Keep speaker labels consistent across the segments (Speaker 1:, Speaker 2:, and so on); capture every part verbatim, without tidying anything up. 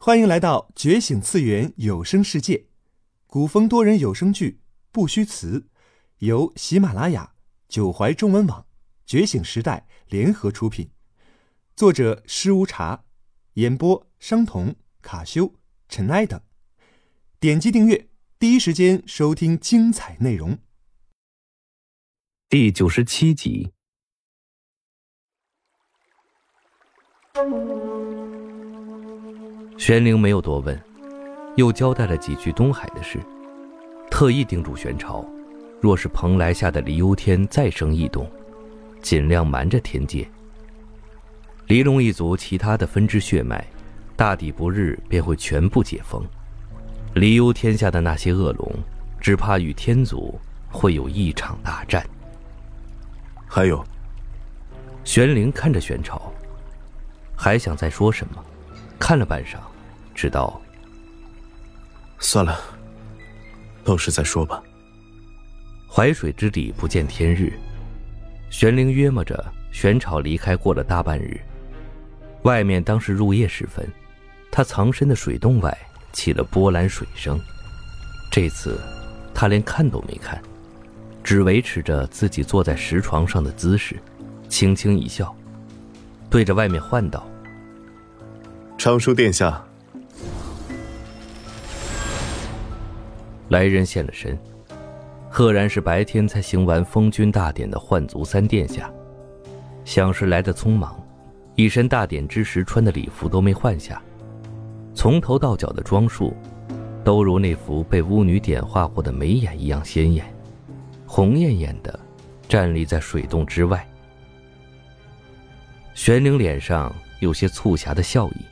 Speaker 1: 欢迎来到觉醒次元有声世界，古风多人有声剧不虚词，由喜马拉雅、九怀中文网、觉醒时代联合出品，作者施无茶，演播商童、卡修、尘埃等。点击订阅，第一时间收听精彩内容。
Speaker 2: 第九十七集。玄灵没有多问，又交代了几句东海的事，特意叮嘱玄朝，若是蓬莱下的离幽天再生异动，尽量瞒着天界。离龙一族其他的分支血脉，大抵不日便会全部解封。离幽天下的那些恶龙，只怕与天族会有一场大战。
Speaker 3: 还有，
Speaker 2: 玄灵看着玄朝，还想再说什么，看了半晌，知道
Speaker 3: 算了，到时再说吧。
Speaker 2: 淮水之底不见天日，玄灵约摸着玄朝离开过了大半日。外面当时入夜时分，他藏身的水洞外起了波澜水声。这次他连看都没看，只维持着自己坐在石床上的姿势，轻轻一笑，对着外面唤道：
Speaker 3: 长叔殿下。
Speaker 2: 来人现了身，赫然是白天才行完封君大典的幻族三殿下。想是来得匆忙，一身大典之时穿的礼服都没换下，从头到脚的装束都如那幅被巫女点画过的眉眼一样鲜艳，红艳艳的站立在水洞之外。玄灵脸上有些促狭的笑意。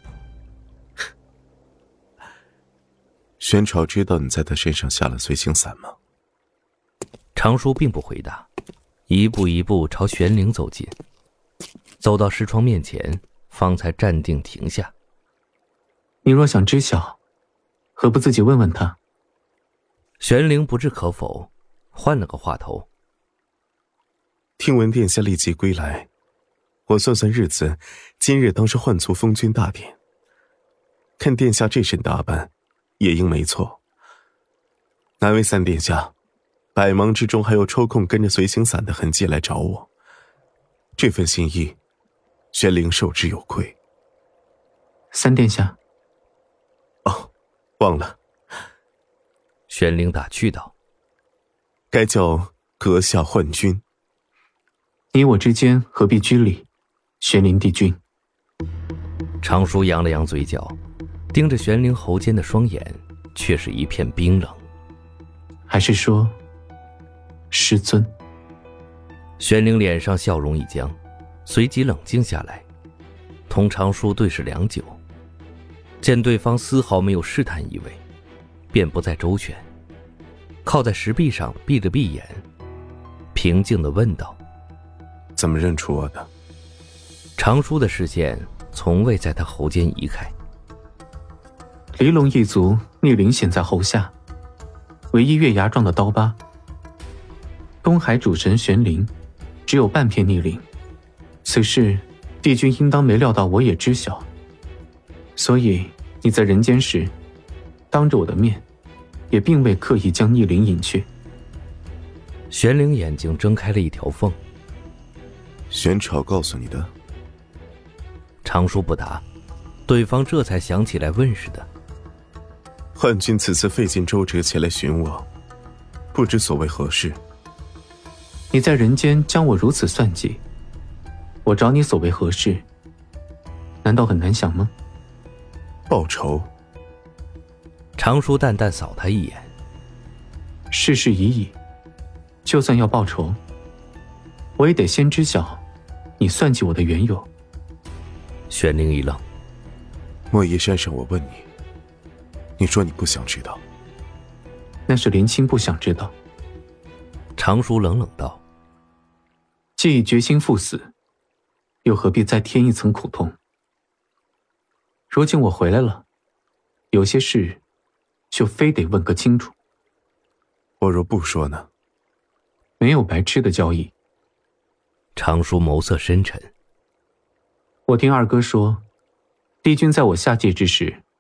Speaker 3: 玄朝知道你在他身上下了随行散吗？
Speaker 2: 长叔并不回答，一步一步朝玄灵走近，走到石床面前，方才站定停下。
Speaker 4: 你若想知晓，何不自己问问他？
Speaker 2: 玄灵不置可否，换了个话头。
Speaker 3: 听闻殿下立即归来，我算算日子，今日当是幻族封君大典。看殿下这身打扮，也应没错。难为三殿下，百忙之中还有抽空跟着随行散的痕迹来找我，这份心意，玄灵受之有愧。
Speaker 4: 三殿下。
Speaker 3: 哦，忘了。
Speaker 2: 玄灵打趣道：
Speaker 3: 该叫阁下幻君。
Speaker 4: 你我之间何必拘礼？玄灵帝君。
Speaker 2: 长叔扬了扬嘴角，盯着玄灵喉间的双眼，却是一片冰冷。
Speaker 4: 还是说师尊？
Speaker 2: 玄灵脸上笑容一僵，随即冷静下来，同长叔对视良久，见对方丝毫没有试探意味，便不再周旋，靠在石壁上闭着闭眼，平静地问道：
Speaker 3: 怎么认出我的？
Speaker 2: 长叔的视线从未在他喉间移开。
Speaker 4: 离龙一族逆鳞显在喉下，唯一月牙状的刀疤。东海主神玄灵只有半片逆鳞，此事帝君应当没料到我也知晓，所以你在人间时当着我的面也并未刻意将逆鳞隐去。
Speaker 2: 玄灵眼睛睁开了一条缝。
Speaker 3: 玄朝告诉你的？
Speaker 2: 长叔不答，对方这才想起来问似的。
Speaker 3: 幻君此次费尽周折前来寻我，不知所谓何事。
Speaker 4: 你在人间将我如此算计，我找你所谓何事？难道很难想吗？
Speaker 3: 报仇。
Speaker 2: 长叔淡淡扫他一眼。
Speaker 4: 世事已矣，就算要报仇，我也得先知晓你算计我的缘由。
Speaker 2: 玄灵一愣。
Speaker 3: 莫衣山上我问你，你说你不想知道。
Speaker 4: 那是林清不想知道。
Speaker 2: 长叔冷冷道：
Speaker 4: 既已决心赴死，又何必再添一层苦痛？如今我回来了，有些事就非得问个清楚。
Speaker 3: 我若不说呢？
Speaker 4: 没有白吃的交易。
Speaker 2: 长叔眸色深沉。
Speaker 4: 我听二哥说，帝君在我下界之时，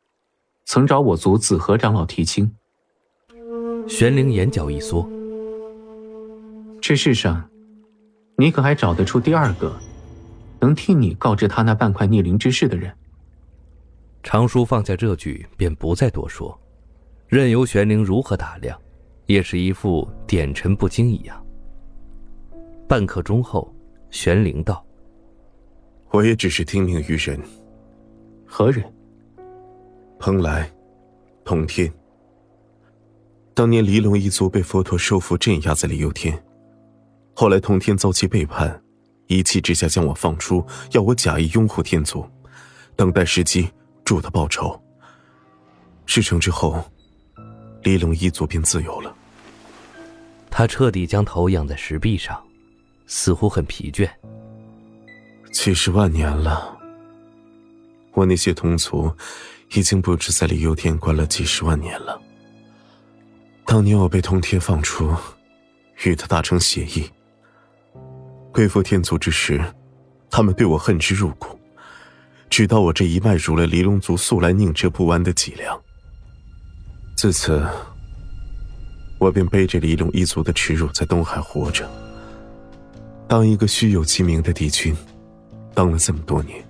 Speaker 4: 曾找我族紫河长老提亲。
Speaker 2: 玄灵眼角一缩，
Speaker 4: 这世上，你可还找得出第二个能替你告知他那半块逆鳞之事的人？
Speaker 2: 常叔放下这句，便不再多说，任由玄灵如何打量，也是一副点陈不惊一样。半刻钟后，玄灵道：“
Speaker 3: 我也只是听命于人。”
Speaker 4: 何人？
Speaker 3: 蓬莱，通天。当年离龙一族被佛陀收服镇压在离幽天，后来通天遭其背叛，一气之下将我放出，要我假意拥护天族，等待时机助他报仇。事成之后，离龙一族便自由了。
Speaker 2: 他彻底将头仰在石壁上，似乎很疲倦。
Speaker 3: 几十万年了，我那些同族已经不知在离幽天关了几十万年了。当年我被通天放出，与他达成协议，归附天族之时，他们对我恨之入骨，直到我这一脉入了离龙族素来宁折不弯的脊梁。自此，我便背着离龙一族的耻辱在东海活着，当一个虚有其名的帝君，当了这么多年。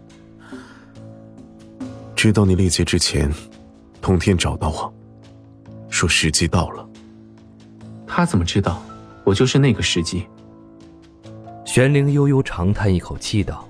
Speaker 3: 直到你历劫之前，通天找到我，说时机到了。
Speaker 4: 他怎么知道我就是那个时机？
Speaker 2: 玄灵悠悠长叹一口气道：“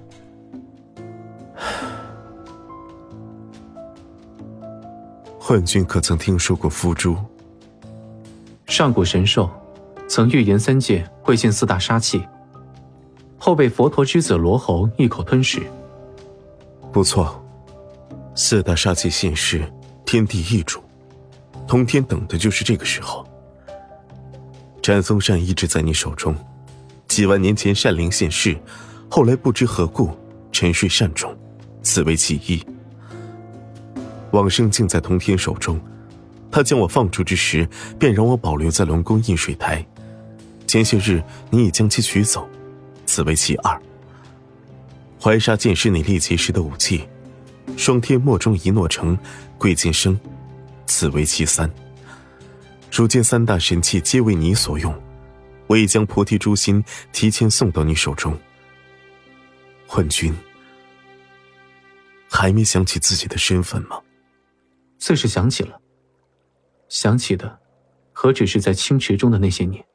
Speaker 3: 幻君可曾听说过伏诛？
Speaker 4: 上古神兽曾预言三界会现四大杀气，后被佛陀之子罗侯一口吞噬。
Speaker 3: 不错，四大杀气现世，天地易主，通天等的就是这个时候。斩风扇一直在你手中，几万年前善灵现世，后来不知何故沉睡善终，此为其一。往生竟在通天手中，他将我放出之时，便让我保留在龙宫印水台。前些日你已将其取走，此为其二。怀沙剑是你历劫时的武器，双天墨中一诺成，贵剑生，此为其三。如今三大神器皆为你所用，我已将菩提珠心提前送到你手中。幻君，还没想起自己的身份吗？
Speaker 4: 自是想起了，想起的何止是在清池中的那些年。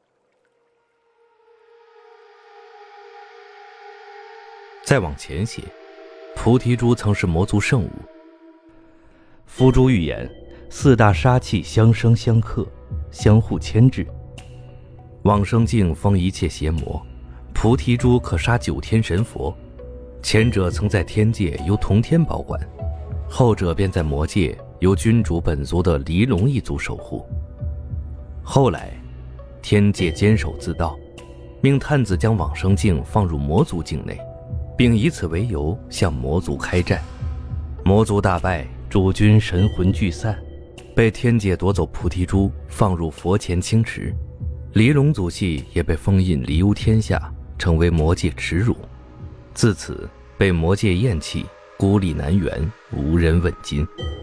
Speaker 2: 再往前些，菩提珠曾是魔族圣物。伏诛预言，四大杀气相生相克，相互牵制。往生镜封一切邪魔，菩提珠可杀九天神佛。前者曾在天界由同天保管，后者便在魔界由君主本族的离龙一族守护。后来，天界坚守自盗，命探子将往生镜放入魔族境内，并以此为由向魔族开战。魔族大败，主君神魂聚散，被天界夺走菩提珠，放入佛前清池。离龙族系也被封印离幽天下，成为魔界耻辱。自此被魔界厌弃，孤立南辕，无人问津。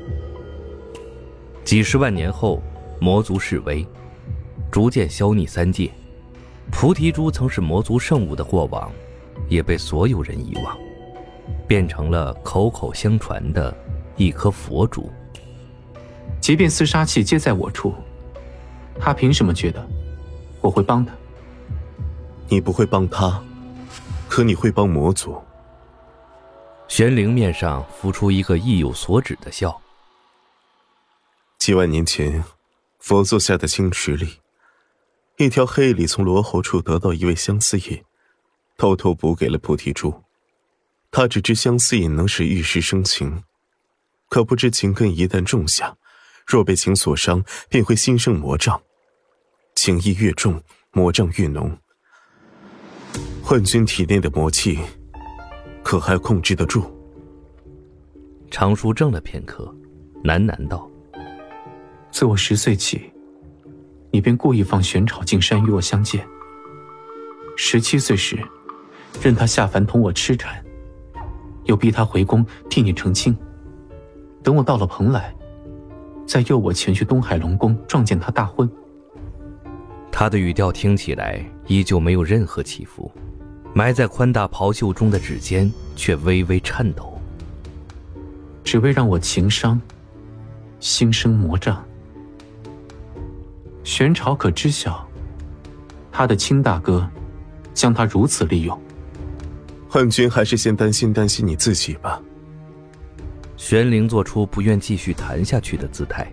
Speaker 2: 几十万年后，魔族式微，逐渐消匿三界。菩提珠曾是魔族圣物的过往，也被所有人遗忘，变成了口口相传的一颗佛珠。
Speaker 4: 即便四杀气皆在我处，他凭什么觉得我会帮他？
Speaker 3: 你不会帮他，可你会帮魔族。
Speaker 2: 玄灵面上浮出一个意有所指的笑。
Speaker 3: 几万年前，佛座下的清池里，一条黑鲤从罗喉处得到一味相思叶，偷偷补给了菩提珠。他只知相思叶能使玉石生情，可不知情根一旦种下，若被情所伤，便会心生魔障。情意越重，魔障越浓。幻君体内的魔气，可还控制得住？
Speaker 2: 常叔怔了片刻，喃喃道：“
Speaker 4: 自我十岁起，你便故意放玄草进山与我相见。十七岁时，任他下凡同我痴缠，又逼他回宫替你成亲。等我到了蓬莱， 再诱我前去东海龙宫撞见他大婚。
Speaker 2: 他的语调听起来依旧没有任何起伏，埋在宽大袍袖中的指尖却微微颤抖。
Speaker 4: 只为让我情伤，心生魔障。玄朝可知晓，他的亲大哥将他如此利用。
Speaker 3: 汉君还是先担心担心你自己吧。
Speaker 2: 玄灵做出不愿继续谈下去的姿态。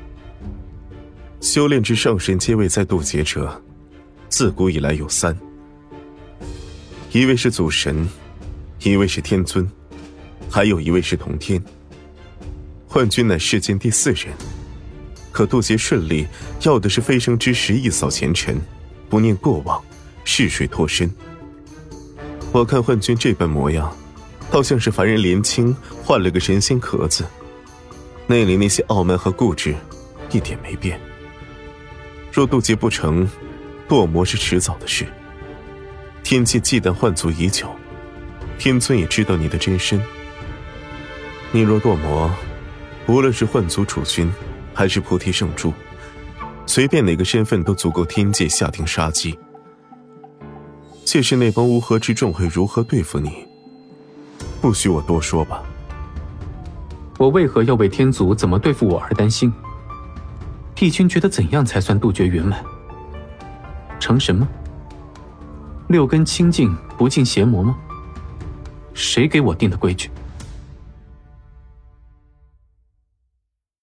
Speaker 3: 修炼至上神阶位在渡劫者，自古以来有三，一位是祖神，一位是天尊，还有一位是同天。幻君乃世间第四人，可渡劫顺利，要的是飞升之时一扫前尘，不念过往，逝水脱身。我看幻君这般模样，倒像是凡人连青换了个神仙壳子，内里那些傲慢和固执一点没变。若渡劫不成，堕魔是迟早的事。天界忌惮幻族已久，天尊也知道你的真身。你若堕魔，无论是幻族主君还是菩提圣柱，随便哪个身份都足够天界下定杀机。届时那帮乌合之众会如何对付你，不许我多说吧。
Speaker 4: 我为何要为天族怎么对付我而担心？帝君觉得怎样才算渡劫圆满？成神吗？六根清净不进邪魔吗？谁给我定的规矩？